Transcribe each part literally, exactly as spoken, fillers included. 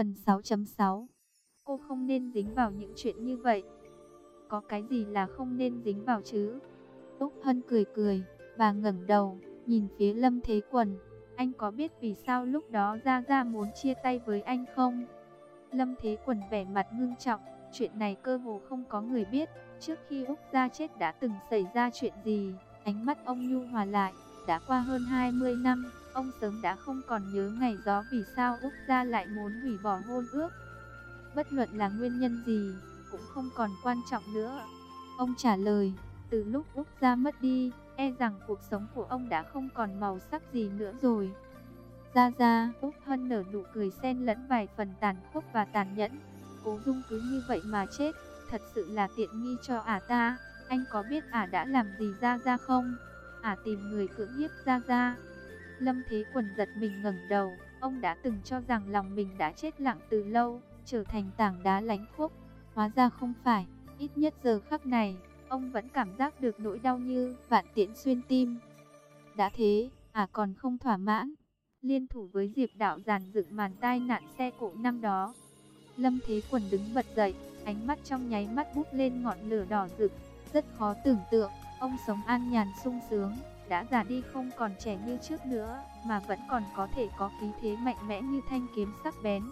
Phần sáu chấm sáu. Cô không nên dính vào những chuyện như vậy. Có cái gì là không nên dính vào chứ? Úc Hân cười cười, bà ngẩng đầu, nhìn phía Lâm Thế Quần. Anh có biết vì sao lúc đó Gia Gia muốn chia tay với anh không? Lâm Thế Quần vẻ mặt ngưng trọng, chuyện này cơ hồ không có người biết. Trước khi Úc Gia chết đã từng xảy ra chuyện gì? Ánh mắt ông nhu hòa lại, đã qua hơn hai mươi năm, ông sớm đã không còn nhớ ngày đó vì sao Úc Gia lại muốn hủy bỏ hôn ước. Bất luận là nguyên nhân gì, cũng không còn quan trọng nữa. Ông trả lời, từ lúc Úc Gia mất đi, e rằng cuộc sống của ông đã không còn màu sắc gì nữa rồi. Gia Gia, Úc Hân nở nụ cười xen lẫn vài phần tàn khốc và tàn nhẫn. Cố Dung cứ như vậy mà chết, thật sự là tiện nghi cho ả ta. Anh có biết ả đã làm gì Gia Gia không? Ả tìm người cưỡng hiếp Gia Gia. Lâm Thế Quần giật mình ngẩng đầu, ông đã từng cho rằng lòng mình đã chết lặng từ lâu, trở thành tảng đá lánh khúc. Hóa ra không phải, ít nhất giờ khắc này, ông vẫn cảm giác được nỗi đau như vạn tiễn xuyên tim. Đã thế, ả còn không thỏa mãn, liên thủ với Diệp Đạo dàn dựng màn tai nạn xe cộ năm đó. Lâm Thế Quần đứng bật dậy, ánh mắt trong nháy mắt bút lên ngọn lửa đỏ rực, rất khó tưởng tượng, ông sống an nhàn sung sướng, đã già đi không còn trẻ như trước nữa, mà vẫn còn có thể có khí thế mạnh mẽ như thanh kiếm sắc bén.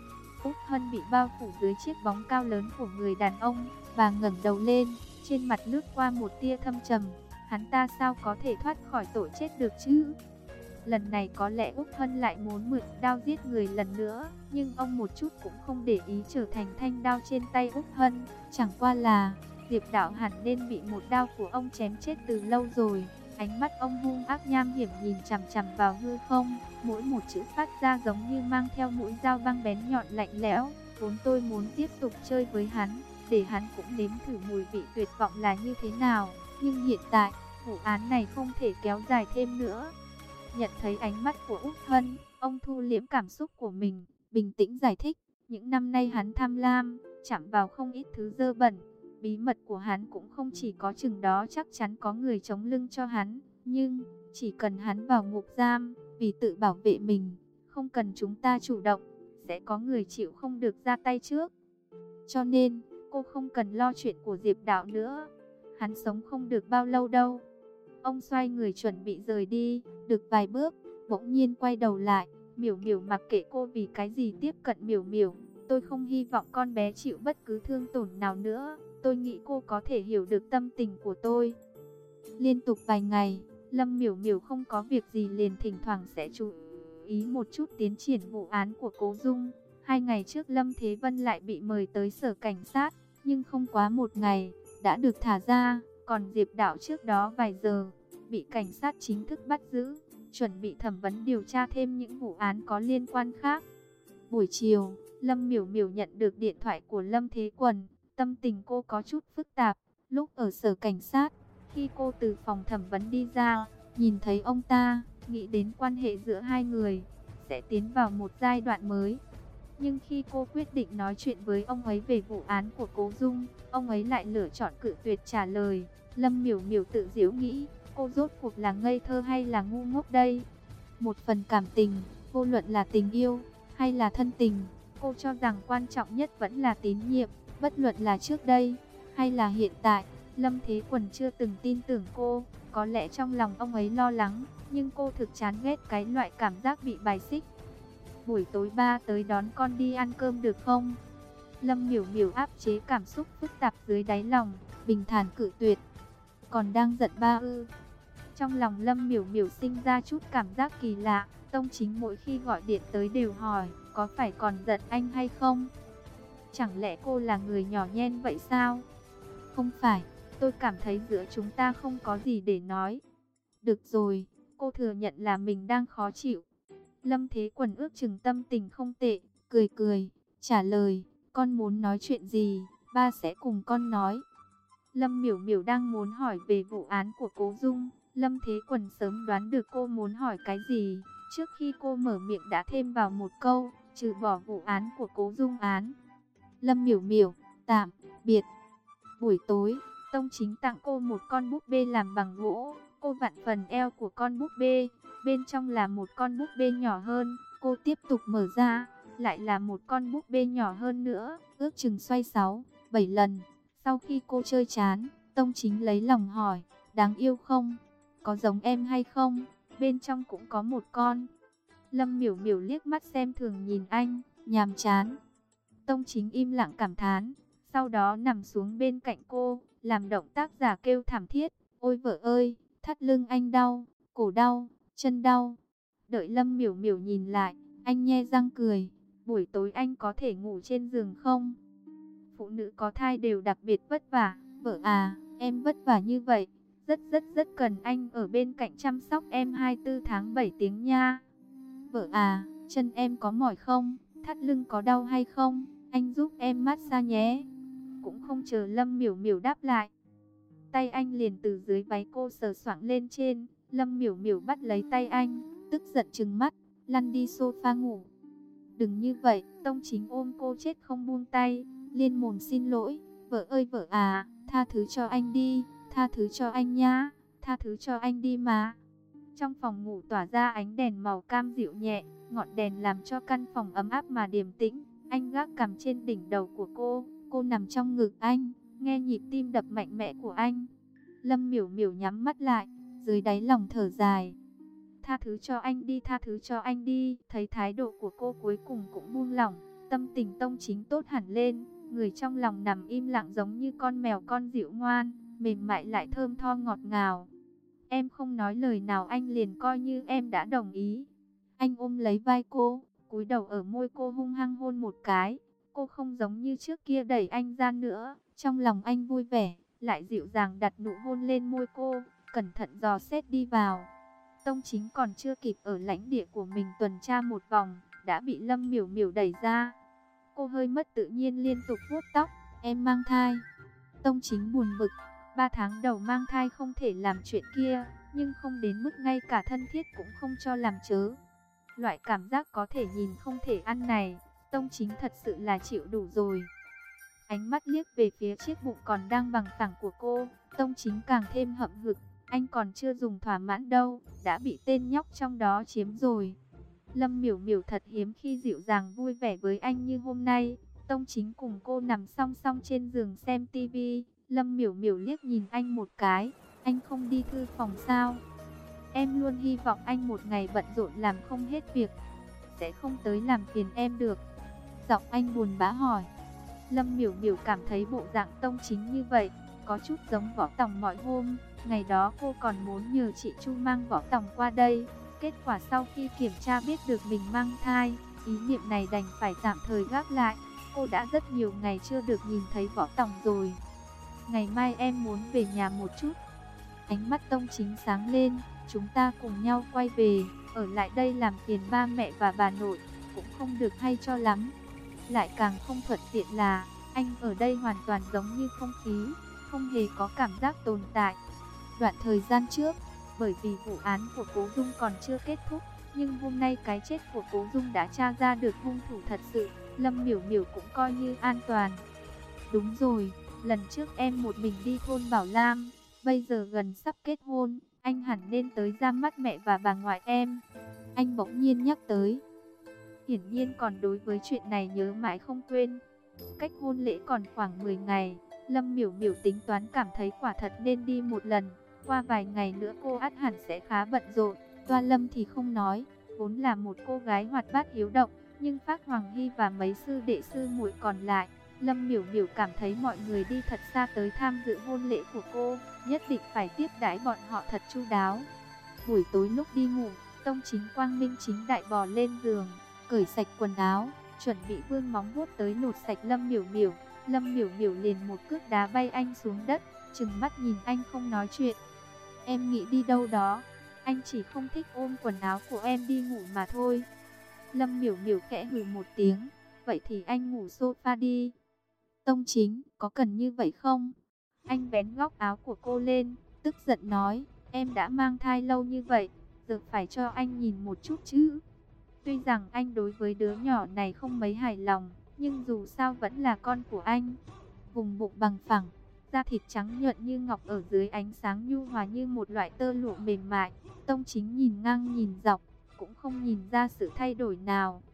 Úc Hân bị bao phủ dưới chiếc bóng cao lớn của người đàn ông, bà ngẩng đầu lên, trên mặt lướt qua một tia thâm trầm, hắn ta sao có thể thoát khỏi tội chết được chứ? Lần này có lẽ Úc Hân lại muốn mượn đao giết người lần nữa, nhưng ông một chút cũng không để ý trở thành thanh đao trên tay Úc Hân, chẳng qua là Diệp Đạo hẳn nên bị một đao của ông chém chết từ lâu rồi. Ánh mắt ông hung ác nham hiểm nhìn chằm chằm vào hư không, mỗi một chữ phát ra giống như mang theo mũi dao băng bén nhọn lạnh lẽo. Vốn tôi muốn tiếp tục chơi với hắn, để hắn cũng nếm thử mùi vị tuyệt vọng là như thế nào, nhưng hiện tại, vụ án này không thể kéo dài thêm nữa. Nhận thấy ánh mắt của Úc Hân, ông thu liễm cảm xúc của mình, bình tĩnh giải thích, những năm nay hắn tham lam, chạm vào không ít thứ dơ bẩn. Bí mật của hắn cũng không chỉ có chừng đó, chắc chắn có người chống lưng cho hắn, nhưng chỉ cần hắn vào ngục giam, vì tự bảo vệ mình, không cần chúng ta chủ động, sẽ có người chịu không được ra tay trước. Cho nên, cô không cần lo chuyện của Diệp Đạo nữa, hắn sống không được bao lâu đâu. Ông xoay người chuẩn bị rời đi, được vài bước, bỗng nhiên quay đầu lại, Miểu Miểu mặc kệ cô vì cái gì tiếp cận Miểu Miểu. Tôi không hy vọng con bé chịu bất cứ thương tổn nào nữa, tôi nghĩ cô có thể hiểu được tâm tình của tôi. Liên tục vài ngày, Lâm Miểu Miểu không có việc gì liền thỉnh thoảng sẽ chú ý một chút tiến triển vụ án của Cố Dung. Hai ngày trước Lâm Thế Vân lại bị mời tới sở cảnh sát, nhưng không quá một ngày, đã được thả ra. Còn Diệp Đạo trước đó vài giờ, bị cảnh sát chính thức bắt giữ, chuẩn bị thẩm vấn điều tra thêm những vụ án có liên quan khác. Buổi chiều, Lâm Miểu Miểu nhận được điện thoại của Lâm Thế Quần, tâm tình cô có chút phức tạp. Lúc ở sở cảnh sát, khi cô từ phòng thẩm vấn đi ra, nhìn thấy ông ta, nghĩ đến quan hệ giữa hai người, sẽ tiến vào một giai đoạn mới. Nhưng khi cô quyết định nói chuyện với ông ấy về vụ án của Cố Dung, ông ấy lại lựa chọn cự tuyệt trả lời. Lâm Miểu Miểu tự giễu nghĩ, cô rốt cuộc là ngây thơ hay là ngu ngốc đây? Một phần cảm tình, vô luận là tình yêu hay là thân tình, cô cho rằng quan trọng nhất vẫn là tín nhiệm, bất luận là trước đây hay là hiện tại. Lâm Thế Quần chưa từng tin tưởng cô, có lẽ trong lòng ông ấy lo lắng, nhưng cô thực chán ghét cái loại cảm giác bị bài xích. Buổi tối ba tới đón con đi ăn cơm được không? Lâm Miểu Miểu áp chế cảm xúc phức tạp dưới đáy lòng, bình thản cự tuyệt. Còn đang giận ba ư? Trong lòng Lâm Miểu Miểu sinh ra chút cảm giác kỳ lạ. Tông Chính mỗi khi gọi điện tới đều hỏi, có phải còn giận anh hay không? Chẳng lẽ cô là người nhỏ nhen vậy sao? Không phải, tôi cảm thấy giữa chúng ta không có gì để nói. Được rồi, cô thừa nhận là mình đang khó chịu. Lâm Thế Quần ước chừng tâm tình không tệ, cười cười, trả lời, con muốn nói chuyện gì, ba sẽ cùng con nói. Lâm Miểu Miểu đang muốn hỏi về vụ án của Cố Dung, Lâm Thế Quần sớm đoán được cô muốn hỏi cái gì, trước khi cô mở miệng đã thêm vào một câu, trừ bỏ vụ án của Cố Dung án. Lâm Miểu Miểu, tạm biệt. Buổi tối, Tông Chính tặng cô một con búp bê làm bằng gỗ, cô vặn phần eo của con búp bê, bên trong là một con búp bê nhỏ hơn, cô tiếp tục mở ra, lại là một con búp bê nhỏ hơn nữa, ước chừng xoay sáu, bảy lần. Sau khi cô chơi chán, Tông Chính lấy lòng hỏi, đáng yêu không? Có giống em hay không? Bên trong cũng có một con. Lâm Miểu Miểu liếc mắt xem thường nhìn anh, nhàm chán. Tông Chính im lặng cảm thán, sau đó nằm xuống bên cạnh cô, làm động tác giả kêu thảm thiết, ôi vợ ơi, thắt lưng anh đau, cổ đau, chân đau. Đợi Lâm Miểu Miểu nhìn lại, anh nhe răng cười, buổi tối anh có thể ngủ trên giường không? Phụ nữ có thai đều đặc biệt vất vả, vợ à, em vất vả như vậy, rất rất rất cần anh ở bên cạnh chăm sóc em hai mươi tư tháng bảy tiếng nha. Vợ à, chân em có mỏi không? Thắt lưng có đau hay không? Anh giúp em massage nhé. Cũng không chờ Lâm Miểu Miểu đáp lại, tay anh liền từ dưới váy cô sờ soạng lên trên. Lâm Miểu Miểu bắt lấy tay anh, tức giận trừng mắt, lăn đi sofa ngủ. Đừng như vậy, Tông Chính ôm cô chết không buông tay, liên mồm xin lỗi, vợ ơi vợ à, tha thứ cho anh đi, tha thứ cho anh nhá, tha thứ cho anh đi mà. Trong phòng ngủ tỏa ra ánh đèn màu cam dịu nhẹ, ngọn đèn làm cho căn phòng ấm áp mà điềm tĩnh. Anh gác cằm trên đỉnh đầu của cô, cô nằm trong ngực anh, nghe nhịp tim đập mạnh mẽ của anh. Lâm Miểu Miểu nhắm mắt lại, dưới đáy lòng thở dài. Tha thứ cho anh đi, tha thứ cho anh đi. Thấy thái độ của cô cuối cùng cũng buông lỏng, tâm tình Tông Chính tốt hẳn lên. Người trong lòng nằm im lặng giống như con mèo con dịu ngoan, mềm mại lại thơm tho ngọt ngào. Em không nói lời nào anh liền coi như em đã đồng ý. Anh ôm lấy vai cô, cúi đầu ở môi cô hung hăng hôn một cái. Cô không giống như trước kia đẩy anh ra nữa. Trong lòng anh vui vẻ, lại dịu dàng đặt nụ hôn lên môi cô, cẩn thận dò xét đi vào. Tông Chính còn chưa kịp ở lãnh địa của mình tuần tra một vòng, đã bị Lâm Miểu Miểu đẩy ra. Cô hơi mất tự nhiên liên tục vuốt tóc, em mang thai. Tông Chính buồn bực, ba tháng đầu mang thai không thể làm chuyện kia, nhưng không đến mức ngay cả thân thiết cũng không cho làm chớ. Loại cảm giác có thể nhìn không thể ăn này, Tông Chính thật sự là chịu đủ rồi. Ánh mắt liếc về phía chiếc bụng còn đang bằng phẳng của cô, Tông Chính càng thêm hậm hực. Anh còn chưa dùng thỏa mãn đâu, đã bị tên nhóc trong đó chiếm rồi. Lâm Miểu Miểu thật hiếm khi dịu dàng vui vẻ với anh như hôm nay. Tông Chính cùng cô nằm song song trên giường xem tivi. Lâm Miểu Miểu liếc nhìn anh một cái, anh không đi thư phòng sao? Em luôn hy vọng anh một ngày bận rộn làm không hết việc, sẽ không tới làm phiền em được. Giọng anh buồn bã hỏi. Lâm Miểu Miểu cảm thấy bộ dạng Tông Chính như vậy có chút giống Võ Tòng mọi hôm. Ngày đó cô còn muốn nhờ chị Chu mang Võ Tòng qua đây. Kết quả sau khi kiểm tra biết được mình mang thai, ý niệm này đành phải tạm thời gác lại. Cô đã rất nhiều ngày chưa được nhìn thấy Võ Tòng rồi. Ngày mai em muốn về nhà một chút. Ánh mắt Tông Chính sáng lên, chúng ta cùng nhau quay về. Ở lại đây làm phiền ba mẹ và bà nội cũng không được hay cho lắm. Lại càng không thuận tiện là anh ở đây hoàn toàn giống như không khí, không hề có cảm giác tồn tại. Đoạn thời gian trước, bởi vì vụ án của Cố Dung còn chưa kết thúc, nhưng hôm nay cái chết của Cố Dung đã tra ra được hung thủ thật sự, Lâm Miểu Miểu cũng coi như an toàn. Đúng rồi, lần trước em một mình đi thôn Bảo Lam, bây giờ gần sắp kết hôn, anh hẳn nên tới ra mắt mẹ và bà ngoại em. Anh bỗng nhiên nhắc tới. Hiển nhiên còn đối với chuyện này nhớ mãi không quên. Cách hôn lễ còn khoảng mười ngày, Lâm Miểu Miểu tính toán cảm thấy quả thật nên đi một lần. Qua vài ngày nữa cô ắt hẳn sẽ khá bận rộn. Toa Lâm thì không nói, vốn là một cô gái hoạt bát hiếu động, nhưng Phác Hoàng Hy và mấy sư đệ sư muội còn lại, Lâm Miểu Miểu cảm thấy mọi người đi thật xa tới tham dự hôn lễ của cô, nhất định phải tiếp đãi bọn họ thật chu đáo. Buổi tối lúc đi ngủ, Tông Chính quang minh chính đại bò lên giường, cởi sạch quần áo, chuẩn bị vươn móng vuốt tới lột sạch Lâm Miểu Miểu. Lâm Miểu Miểu liền một cước đá bay anh xuống đất, trừng mắt nhìn anh không nói chuyện. Em nghĩ đi đâu đó, anh chỉ không thích ôm quần áo của em đi ngủ mà thôi. Lâm Miểu Miểu khẽ hừ một tiếng, vậy thì anh ngủ sofa đi. Tông Chính, có cần như vậy không? Anh vén góc áo của cô lên, tức giận nói, em đã mang thai lâu như vậy, giờ phải cho anh nhìn một chút chứ. Tuy rằng anh đối với đứa nhỏ này không mấy hài lòng, nhưng dù sao vẫn là con của anh. Vùng bụng bằng phẳng, da thịt trắng nhuận như ngọc ở dưới ánh sáng nhu hòa như một loại tơ lụa mềm mại. Tông Chính nhìn ngang nhìn dọc, cũng không nhìn ra sự thay đổi nào.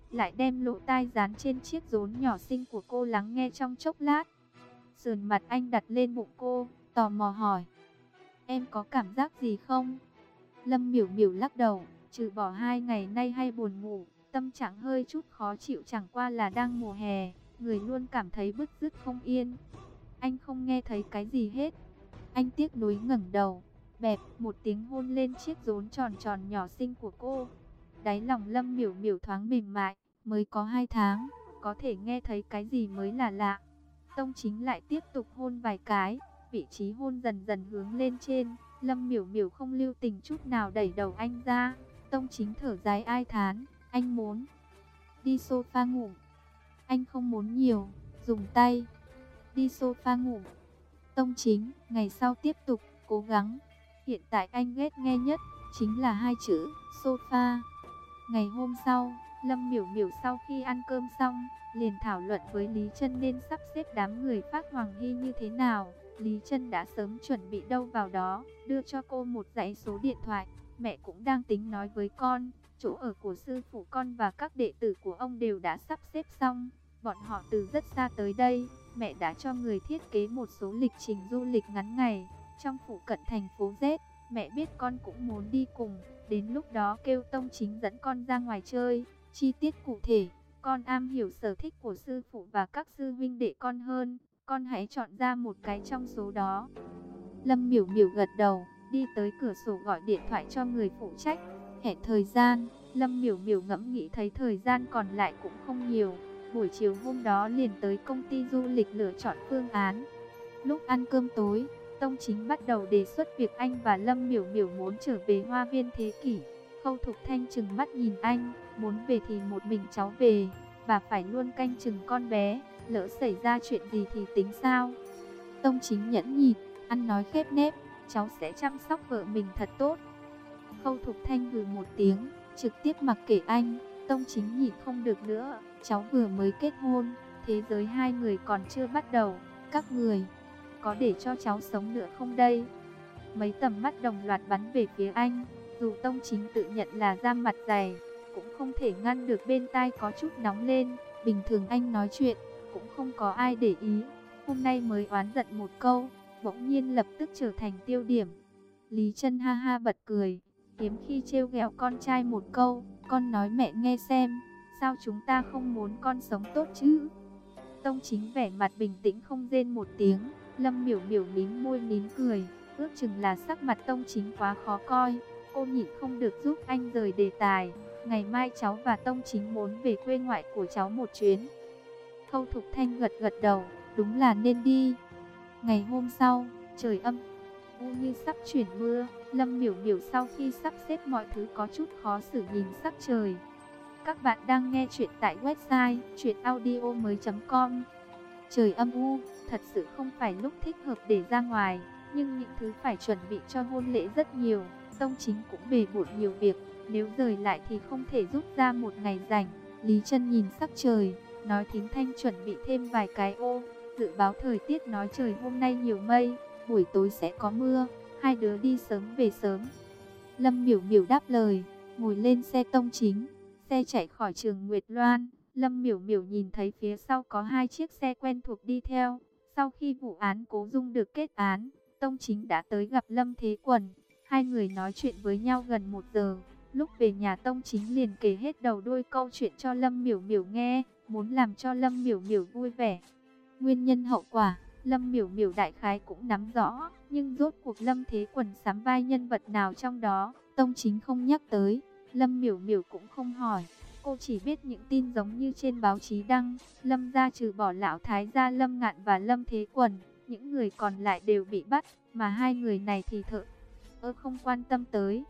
lại đem lỗ tai dán trên chiếc rốn nhỏ xinh của cô lắng nghe trong chốc lát. Sườn mặt anh đặt lên bụng cô, tò mò hỏi: "Em có cảm giác gì không?" Lâm Miểu Miểu lắc đầu, trừ bỏ hai ngày nay hay buồn ngủ, tâm trạng hơi chút khó chịu, chẳng qua là đang mùa hè, người luôn cảm thấy bứt rứt không yên. Anh không nghe thấy cái gì hết. Anh tiếc nuối ngẩng đầu, bẹp một tiếng hôn lên chiếc rốn tròn tròn nhỏ xinh của cô. Đáy lòng Lâm Miểu Miểu thoáng mềm mại, mới có hai tháng, có thể nghe thấy cái gì mới là lạ. Tông Chính lại tiếp tục hôn vài cái, vị trí hôn dần dần hướng lên trên. Lâm Miểu Miểu không lưu tình chút nào đẩy đầu anh ra. Tông Chính thở dài ai thán: "Anh muốn đi sofa ngủ." Anh không muốn nhiều, dùng tay đi sofa ngủ. Tông Chính ngày sau tiếp tục cố gắng. Hiện tại anh ghét nghe nhất chính là hai chữ sofa. Ngày hôm sau, Lâm Miểu Miểu sau khi ăn cơm xong, liền thảo luận với Lý Trân nên sắp xếp đám người Phác Hoàng Hy như thế nào. Lý Trân đã sớm chuẩn bị đâu vào đó, đưa cho cô một dãy số điện thoại. Mẹ cũng đang tính nói với con, chỗ ở của sư phụ con và các đệ tử của ông đều đã sắp xếp xong. Bọn họ từ rất xa tới đây, mẹ đã cho người thiết kế một số lịch trình du lịch ngắn ngày trong phụ cận thành phố Z. Mẹ biết con cũng muốn đi cùng, đến lúc đó kêu Tông Chính dẫn con ra ngoài chơi. Chi tiết cụ thể, con am hiểu sở thích của sư phụ và các sư huynh đệ con hơn, con hãy chọn ra một cái trong số đó. Lâm Miểu Miểu gật đầu, đi tới cửa sổ gọi điện thoại cho người phụ trách. Hẹn thời gian, Lâm Miểu Miểu ngẫm nghĩ thấy thời gian còn lại cũng không nhiều. Buổi chiều hôm đó liền tới công ty du lịch lựa chọn phương án. Lúc ăn cơm tối, Tông Chính bắt đầu đề xuất việc anh và Lâm Miểu Miểu muốn trở về Hoa Viên Thế Kỷ. Khâu Thục Thanh trừng mắt nhìn anh, muốn về thì một mình cháu về, bà phải luôn canh chừng con bé, lỡ xảy ra chuyện gì thì tính sao? Tông Chính nhẫn nhịn, ăn nói khép nép, cháu sẽ chăm sóc vợ mình thật tốt. Khâu Thục Thanh hừ một tiếng, trực tiếp mặc kệ anh. Tông Chính nhịn không được nữa, cháu vừa mới kết hôn, thế giới hai người còn chưa bắt đầu, các người có để cho cháu sống nữa không đây? Mấy tầm mắt đồng loạt bắn về phía anh, dù Tông Chính tự nhận là da mặt dày, cũng không thể ngăn được bên tai có chút nóng lên. Bình thường anh nói chuyện, cũng không có ai để ý, hôm nay mới oán giận một câu, bỗng nhiên lập tức trở thành tiêu điểm. Lý Trân ha ha bật cười, hiếm khi trêu ghẹo con trai một câu, con nói mẹ nghe xem, sao chúng ta không muốn con sống tốt chứ? Tông Chính vẻ mặt bình tĩnh không rên một tiếng. Lâm Miểu Miểu mím môi nín cười, ước chừng là sắc mặt Tông Chính quá khó coi. Cô nhịn không được giúp anh rời đề tài. Ngày mai cháu và Tông Chính muốn về quê ngoại của cháu một chuyến. Khâu Thục Thanh gật gật đầu, đúng là nên đi. Ngày hôm sau, trời âm u như sắp chuyển mưa. Lâm Miểu Miểu sau khi sắp xếp mọi thứ có chút khó xử nhìn sắc trời. Các bạn đang nghe chuyện tại website truyện audio mới chấm com. Trời âm u, thật sự không phải lúc thích hợp để ra ngoài, nhưng những thứ phải chuẩn bị cho hôn lễ rất nhiều. Tông Chính cũng bề bộn nhiều việc, nếu rời lại thì không thể rút ra một ngày rảnh. Lý Trân nhìn sắc trời, nói Thím Thanh chuẩn bị thêm vài cái ô. Dự báo thời tiết nói trời hôm nay nhiều mây, buổi tối sẽ có mưa, hai đứa đi sớm về sớm. Lâm Miểu Miểu đáp lời, ngồi lên xe Tông Chính. Xe chạy khỏi trường Nguyệt Loan, Lâm Miểu Miểu nhìn thấy phía sau có hai chiếc xe quen thuộc đi theo. Sau khi vụ án Cố Dung được kết án, Tông Chính đã tới gặp Lâm Thế Quần. Hai người nói chuyện với nhau gần một giờ. Lúc về nhà Tông Chính liền kể hết đầu đuôi câu chuyện cho Lâm Miểu Miểu nghe, muốn làm cho Lâm Miểu Miểu vui vẻ. Nguyên nhân hậu quả, Lâm Miểu Miểu đại khái cũng nắm rõ, nhưng rốt cuộc Lâm Thế Quần sắm vai nhân vật nào trong đó, Tông Chính không nhắc tới. Lâm Miểu Miểu cũng không hỏi, cô chỉ biết những tin giống như trên báo chí đăng, Lâm gia trừ bỏ lão thái gia Lâm Ngạn và Lâm Thế Quần, những người còn lại đều bị bắt, mà hai người này thì thợ ơ không quan tâm tới.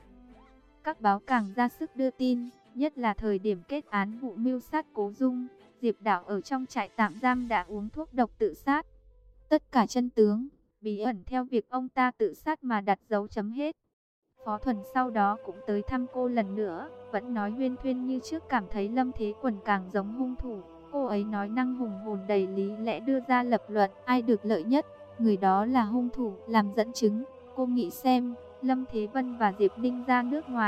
Các báo càng ra sức đưa tin, nhất là thời điểm kết án vụ mưu sát Cố Dung, Diệp Đảo ở trong trại tạm giam đã uống thuốc độc tự sát. Tất cả chân tướng, bí ẩn theo việc ông ta tự sát mà đặt dấu chấm hết. Phó Thuần sau đó cũng tới thăm cô lần nữa, vẫn nói huyên thuyên như trước, cảm thấy Lâm Thế Quần càng giống hung thủ. Cô ấy nói năng hùng hồn đầy lý lẽ đưa ra lập luận, ai được lợi nhất, người đó là hung thủ. Làm dẫn chứng, cô nghĩ xem, Lâm Thế Vân và Diệp Ninh ra nước ngoài,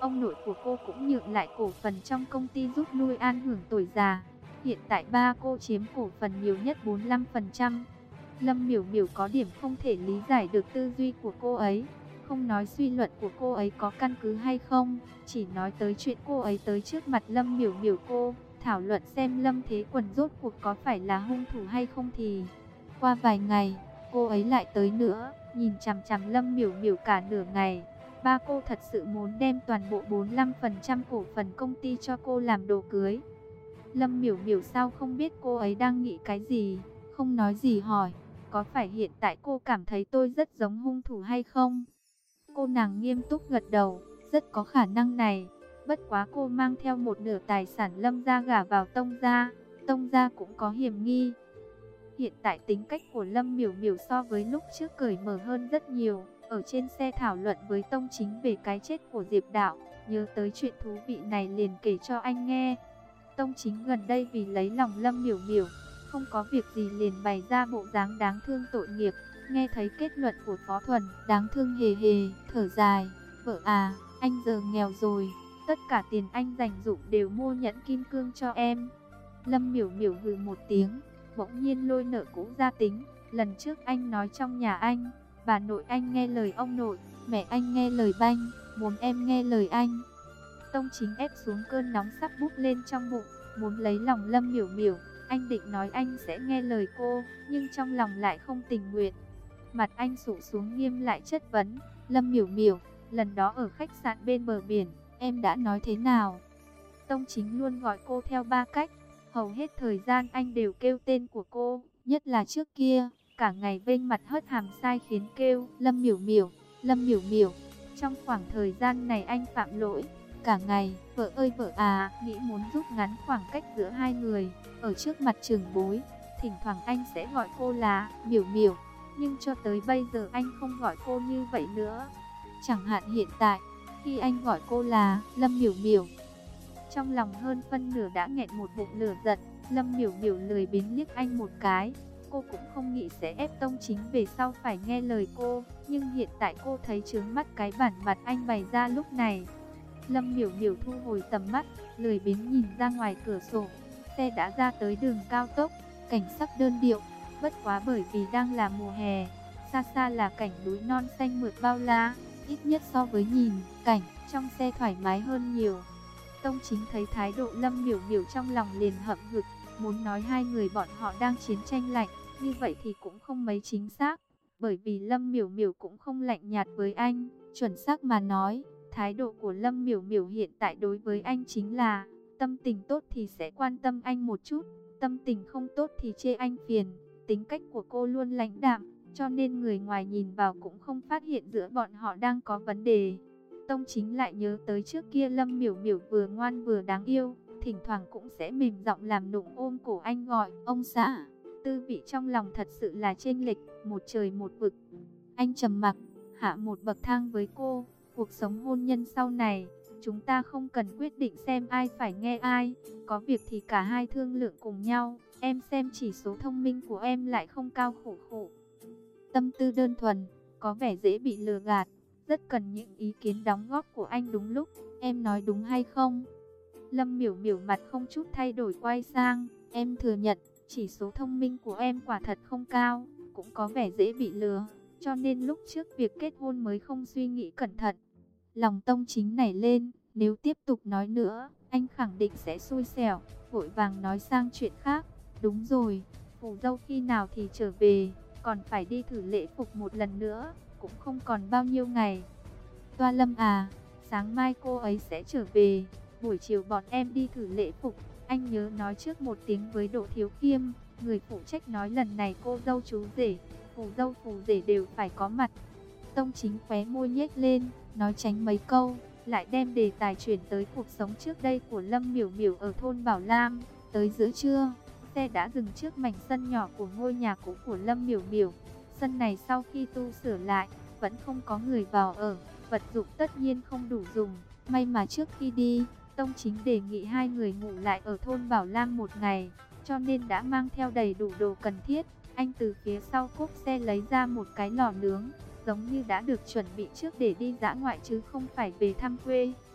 ông nội của cô cũng nhượng lại cổ phần trong công ty giúp nuôi An hưởng tuổi già. Hiện tại ba cô chiếm cổ phần nhiều nhất bốn mươi lăm phần trăm. Lâm Miểu Miểu có điểm không thể lý giải được tư duy của cô ấy. Không nói suy luận của cô ấy có căn cứ hay không, chỉ nói tới chuyện cô ấy tới trước mặt Lâm Miểu Miểu cô, thảo luận xem Lâm Thế Quần rốt cuộc có phải là hung thủ hay không thì. Qua vài ngày, cô ấy lại tới nữa, nhìn chằm chằm Lâm Miểu Miểu cả nửa ngày. Ba cô thật sự muốn đem toàn bộ bốn mươi lăm phần trăm cổ phần công ty cho cô làm đồ cưới. Lâm Miểu Miểu sao không biết cô ấy đang nghĩ cái gì, không nói gì hỏi, có phải hiện tại cô cảm thấy tôi rất giống hung thủ hay không? Cô nàng nghiêm túc gật đầu, rất có khả năng này. Bất quá cô mang theo một nửa tài sản Lâm gia gả vào Tông gia, Tông gia cũng có hiểm nghi. Hiện tại tính cách của Lâm Miểu Miểu so với lúc trước cởi mở hơn rất nhiều. Ở trên xe thảo luận với Tông Chính về cái chết của Diệp Đạo, nhớ tới chuyện thú vị này liền kể cho anh nghe. Tông Chính gần đây vì lấy lòng Lâm Miểu Miểu, không có việc gì liền bày ra bộ dáng đáng thương tội nghiệp. Nghe thấy kết luận của Phó Thuần, đáng thương hề hề, thở dài, vợ à, anh giờ nghèo rồi, tất cả tiền anh dành dụm đều mua nhẫn kim cương cho em. Lâm Miểu Miểu hừ một tiếng, bỗng nhiên lôi nợ cũ ra tính. Lần trước anh nói trong nhà anh, bà nội anh nghe lời ông nội, mẹ anh nghe lời banh, muốn em nghe lời anh. Tông Chính ép xuống cơn nóng sắp bút lên trong bụng, muốn lấy lòng Lâm Miểu Miểu. Anh định nói anh sẽ nghe lời cô, nhưng trong lòng lại không tình nguyện. Mặt anh sụ xuống nghiêm lại chất vấn, Lâm Miểu Miểu, lần đó ở khách sạn bên bờ biển, em đã nói thế nào? Tông Chính luôn gọi cô theo ba cách, hầu hết thời gian anh đều kêu tên của cô, nhất là trước kia, cả ngày vênh mặt hất hàm sai khiến kêu Lâm Miểu Miểu, Lâm Miểu Miểu. Trong khoảng thời gian này anh phạm lỗi, cả ngày, vợ ơi vợ à, nghĩ muốn rút ngắn khoảng cách giữa hai người. Ở trước mặt trưởng bối, thỉnh thoảng anh sẽ gọi cô là Miểu Miểu, nhưng cho tới bây giờ anh không gọi cô như vậy nữa. Chẳng hạn hiện tại, khi anh gọi cô là Lâm Miểu Miểu, trong lòng hơn phân nửa đã nghẹn một bụng lửa giận. Lâm Miểu Miểu lười biếng liếc anh một cái. Cô cũng không nghĩ sẽ ép Tông Chính về sau phải nghe lời cô, nhưng hiện tại cô thấy chướng mắt cái bản mặt anh bày ra lúc này. Lâm Miểu Miểu thu hồi tầm mắt, lười biếng nhìn ra ngoài cửa sổ. Xe đã ra tới đường cao tốc, cảnh sắc đơn điệu, bất quá bởi vì đang là mùa hè, xa xa là cảnh núi non xanh mượt bao la, ít nhất so với nhìn cảnh trong xe thoải mái hơn nhiều. Tông Chính thấy thái độ Lâm Miểu Miểu trong lòng liền hậm hực, muốn nói hai người bọn họ đang chiến tranh lạnh, như vậy thì cũng không mấy chính xác, bởi vì Lâm Miểu Miểu cũng không lạnh nhạt với anh, chuẩn xác mà nói, thái độ của Lâm Miểu Miểu hiện tại đối với anh chính là tâm tình tốt thì sẽ quan tâm anh một chút, tâm tình không tốt thì chê anh phiền. Tính cách của cô luôn lãnh đạm, cho nên người ngoài nhìn vào cũng không phát hiện giữa bọn họ đang có vấn đề. Tông Chính lại nhớ tới trước kia Lâm Miểu Miểu vừa ngoan vừa đáng yêu, thỉnh thoảng cũng sẽ mềm giọng làm nũng ôm cổ anh gọi ông xã. Tư vị trong lòng thật sự là chênh lệch, một trời một vực. Anh trầm mặc, hạ một bậc thang với cô. Cuộc sống hôn nhân sau này, chúng ta không cần quyết định xem ai phải nghe ai, có việc thì cả hai thương lượng cùng nhau. Em xem chỉ số thông minh của em lại không cao khổ khổ. Tâm tư đơn thuần, có vẻ dễ bị lừa gạt, rất cần những ý kiến đóng góp của anh đúng lúc. Em nói đúng hay không? Lâm Miểu Miểu mặt không chút thay đổi quay sang, em thừa nhận, chỉ số thông minh của em quả thật không cao, cũng có vẻ dễ bị lừa, cho nên lúc trước việc kết hôn mới không suy nghĩ cẩn thận. Lòng Tông Chính nảy lên, nếu tiếp tục nói nữa, anh khẳng định sẽ xui xẻo, vội vàng nói sang chuyện khác. Đúng rồi, phù dâu khi nào thì trở về, còn phải đi thử lễ phục một lần nữa, cũng không còn bao nhiêu ngày. Toa Lâm à, sáng mai cô ấy sẽ trở về, buổi chiều bọn em đi thử lễ phục. Anh nhớ nói trước một tiếng với Đỗ Thiếu Khiêm, người phụ trách nói lần này cô dâu chú rể, phù dâu phù rể đều phải có mặt. Tông Chính khóe môi nhếch lên, nói tránh mấy câu, lại đem đề tài chuyển tới cuộc sống trước đây của Lâm Miểu Miểu ở thôn Bảo Lam. Tới giữa trưa, xe đã dừng trước mảnh sân nhỏ của ngôi nhà cũ của Lâm Miểu Miểu. Sân này sau khi tu sửa lại, vẫn không có người vào ở, vật dụng tất nhiên không đủ dùng. May mà trước khi đi, Tông Chính đề nghị hai người ngủ lại ở thôn Bảo Lam một ngày, cho nên đã mang theo đầy đủ đồ cần thiết. Anh từ phía sau cốp xe lấy ra một cái lò nướng, giống như đã được chuẩn bị trước để đi dã ngoại chứ không phải về thăm quê.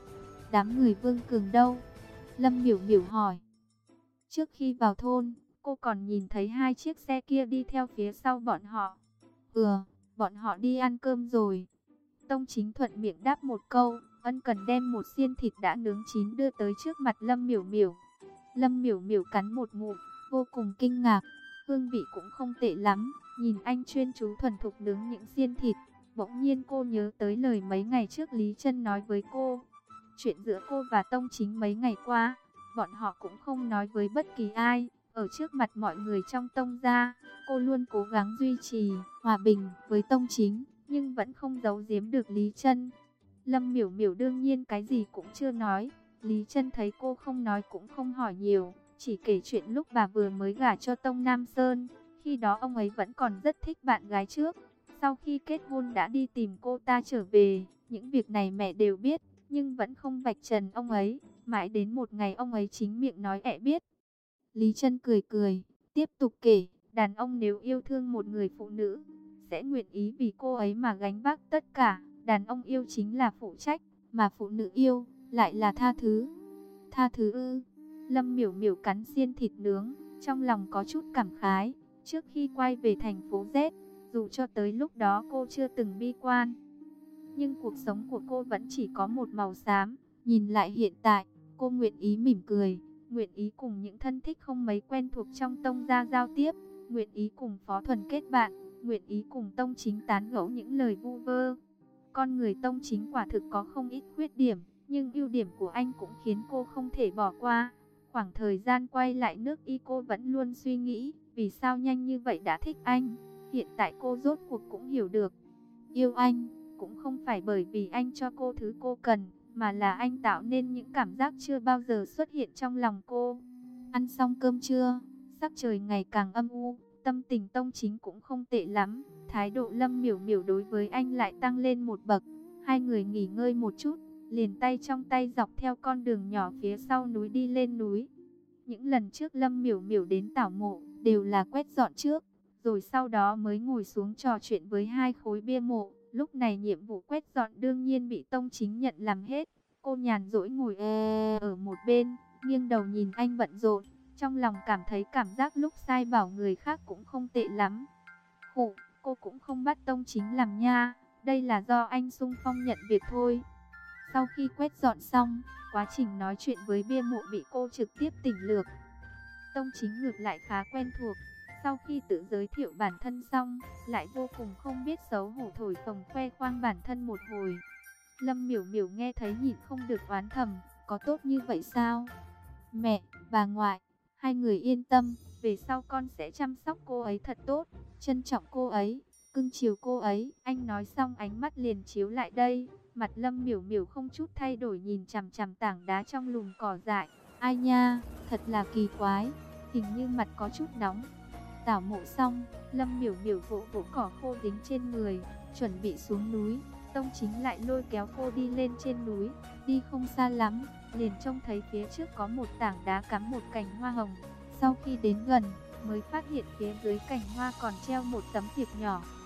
Đám người Vương Cường đâu? Lâm Miểu Miểu hỏi. Trước khi vào thôn, cô còn nhìn thấy hai chiếc xe kia đi theo phía sau bọn họ. Ừ, bọn họ đi ăn cơm rồi. Tông Chính thuận miệng đáp một câu, ân cần đem một xiên thịt đã nướng chín đưa tới trước mặt Lâm Miểu Miểu. Lâm Miểu Miểu cắn một ngụm, vô cùng kinh ngạc, hương vị cũng không tệ lắm. Nhìn anh chuyên chú thuần thục nướng những xiên thịt, bỗng nhiên cô nhớ tới lời mấy ngày trước Lý Chân nói với cô. Chuyện giữa cô và Tông Chính mấy ngày qua, bọn họ cũng không nói với bất kỳ ai. Ở trước mặt mọi người trong Tông gia, cô luôn cố gắng duy trì hòa bình với Tông Chính, nhưng vẫn không giấu giếm được Lý Chân. Lâm Miểu Miểu đương nhiên cái gì cũng chưa nói. Lý Chân thấy cô không nói cũng không hỏi nhiều, chỉ kể chuyện lúc bà vừa mới gả cho Tông Nam Sơn. Khi đó ông ấy vẫn còn rất thích bạn gái trước, sau khi kết hôn đã đi tìm cô ta trở về. Những việc này mẹ đều biết, nhưng vẫn không vạch trần ông ấy. Mãi đến một ngày ông ấy chính miệng nói ẹ biết. Lý Chân cười cười, tiếp tục kể, đàn ông nếu yêu thương một người phụ nữ, sẽ nguyện ý vì cô ấy mà gánh vác tất cả. Đàn ông yêu chính là phụ trách, mà phụ nữ yêu lại là tha thứ. Tha thứ ư? Lâm Miểu Miểu cắn xiên thịt nướng, trong lòng có chút cảm khái. Trước khi quay về thành phố Z, dù cho tới lúc đó cô chưa từng bi quan, nhưng cuộc sống của cô vẫn chỉ có một màu xám. Nhìn lại hiện tại, cô nguyện ý mỉm cười, nguyện ý cùng những thân thích không mấy quen thuộc trong Tông gia giao tiếp, nguyện ý cùng Phó Thuần kết bạn, nguyện ý cùng Tông Chính tán gẫu những lời vu vơ. Con người Tông Chính quả thực có không ít khuyết điểm, nhưng ưu điểm của anh cũng khiến cô không thể bỏ qua. Khoảng thời gian quay lại nước Y, cô vẫn luôn suy nghĩ, vì sao nhanh như vậy đã thích anh. Hiện tại cô rốt cuộc cũng hiểu được, yêu anh cũng không phải bởi vì anh cho cô thứ cô cần, mà là anh tạo nên những cảm giác chưa bao giờ xuất hiện trong lòng cô. Ăn xong cơm trưa, sắc trời ngày càng âm u, tâm tình Tông Chính cũng không tệ lắm. Thái độ Lâm Miểu Miểu đối với anh lại tăng lên một bậc. Hai người nghỉ ngơi một chút, liền tay trong tay dọc theo con đường nhỏ phía sau núi đi lên núi. Những lần trước Lâm Miểu Miểu đến tảo mộ đều là quét dọn trước, rồi sau đó mới ngồi xuống trò chuyện với hai khối bia mộ. Lúc này nhiệm vụ quét dọn đương nhiên bị Tông Chính nhận làm hết. Cô nhàn rỗi ngồi ở một bên, nghiêng đầu nhìn anh bận rộn, trong lòng cảm thấy cảm giác lúc sai bảo người khác cũng không tệ lắm. Khổ, cô cũng không bắt Tông Chính làm nha, đây là do anh xung phong nhận việc thôi. Sau khi quét dọn xong, quá trình nói chuyện với bia mộ bị cô trực tiếp tỉnh lược. Tông Chính ngược lại khá quen thuộc. Sau khi tự giới thiệu bản thân xong, lại vô cùng không biết xấu hổ thổi phồng khoe khoang bản thân một hồi. Lâm Miểu Miểu nghe thấy nhịn không được oán thầm, có tốt như vậy sao? Mẹ, bà ngoại, hai người yên tâm, về sau con sẽ chăm sóc cô ấy thật tốt, trân trọng cô ấy, cưng chiều cô ấy. Anh nói xong ánh mắt liền chiếu lại đây, mặt Lâm Miểu Miểu không chút thay đổi nhìn chằm chằm tảng đá trong lùm cỏ dại. Ai nha, thật là kỳ quái, hình như mặt có chút nóng. Tảo mộ xong, Lâm Miểu Miểu vỗ vỗ cỏ khô dính trên người, chuẩn bị xuống núi. Tông Chính lại lôi kéo cô đi lên trên núi. Đi không xa lắm, liền trông thấy phía trước có một tảng đá cắm một cành hoa hồng. Sau khi đến gần, mới phát hiện phía dưới cành hoa còn treo một tấm thiệp nhỏ.